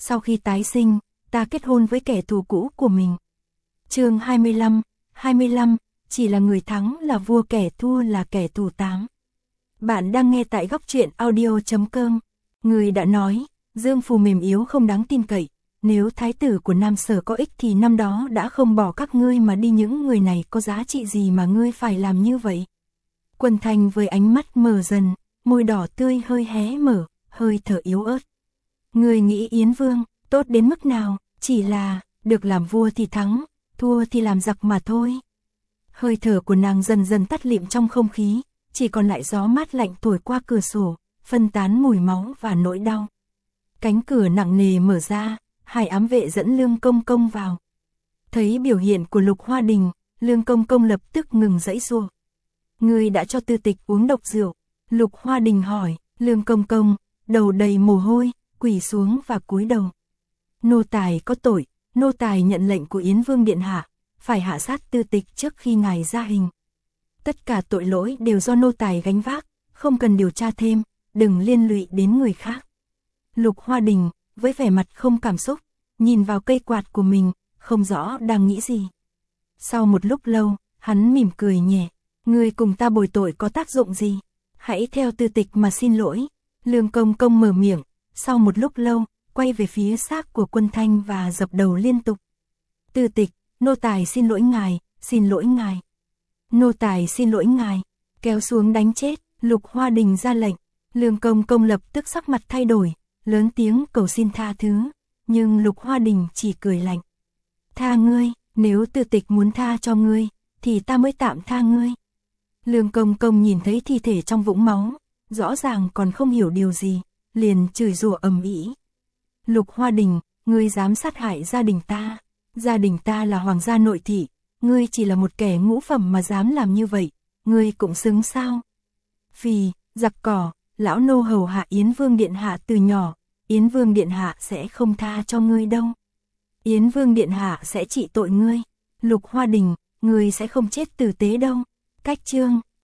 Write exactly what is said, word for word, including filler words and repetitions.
sau khi tái sinh, ta kết hôn với kẻ thù cũ của mình. Chương hai mươi lăm, hai mươi lăm, chỉ là người thắng là vua, kẻ thua là kẻ thù tám. Bạn đang nghe tại góc truyện audio chấm com. Người đã nói, Dương Phù mềm yếu không đáng tin cậy, nếu thái tử của Nam Sở có ích thì năm đó đã không bỏ các ngươi mà đi, những người này có giá trị gì mà ngươi phải làm như vậy? Quân Thanh với ánh mắt mờ dần, môi đỏ tươi hơi hé mở, hơi thở yếu ớt. Ngươi nghĩ Yến Vương tốt đến mức nào, chỉ là được làm vua thì thắng, thua thì làm giặc mà thôi. Hơi thở của nàng dần dần tắt lịm trong không khí, chỉ còn lại gió mát lạnh thổi qua cửa sổ, phân tán mùi máu và nỗi đau. Cánh cửa nặng nề mở ra, Hải ám vệ dẫn Lương Công Công vào. Thấy biểu hiện của Lục Hoa Đình, Lương Công Công lập tức ngừng giãy giụa. Ngươi đã cho Tư Tịch uống độc rượu? Lục Hoa Đình hỏi. Lương Công Công, đầu đầy mồ hôi, quỳ xuống và cúi đầu. Nô tài có tội, nô tài nhận lệnh của Yến Vương điện hạ, phải hạ sát Tư Tịch trước khi ngài ra hình. Tất cả tội lỗi đều do nô tài gánh vác, không cần điều tra thêm, đừng liên lụy đến người khác. Lục Hoa Đình, với vẻ mặt không cảm xúc, nhìn vào cây quạt của mình, không rõ đang nghĩ gì. Sau một lúc lâu, hắn mỉm cười nhẹ. Ngươi cùng ta bồi tội có tác dụng gì? Hãy theo Tư Tịch mà xin lỗi. Lương Công Công mở miệng, sau một lúc lâu, quay về phía xác của Quân Thanh và dập đầu liên tục. Tư Tịch, nô tài xin lỗi ngài, xin lỗi ngài. Nô tài xin lỗi ngài. Kéo xuống đánh chết, Lục Hoa Đình ra lệnh. Lương Công Công lập tức sắc mặt thay đổi, lớn tiếng cầu xin tha thứ, nhưng Lục Hoa Đình chỉ cười lạnh. Tha ngươi, nếu Tư Tịch muốn tha cho ngươi, thì ta mới tạm tha ngươi. Lương Công Công nhìn thấy thi thể trong vũng máu, rõ ràng còn không hiểu điều gì, liền chửi rủa ầm ĩ. Lục Hoa Đình, ngươi dám sát hại gia đình ta, gia đình ta là hoàng gia nội thị, ngươi chỉ là một kẻ ngũ phẩm mà dám làm như vậy, ngươi cũng xứng sao? Vì, giặc cỏ, lão nô hầu hạ Yến Vương điện hạ từ nhỏ, Yến Vương điện hạ sẽ không tha cho ngươi đâu. Yến Vương điện hạ sẽ trị tội ngươi. Lục Hoa Đình, ngươi sẽ không chết tử tế đâu. Cách chương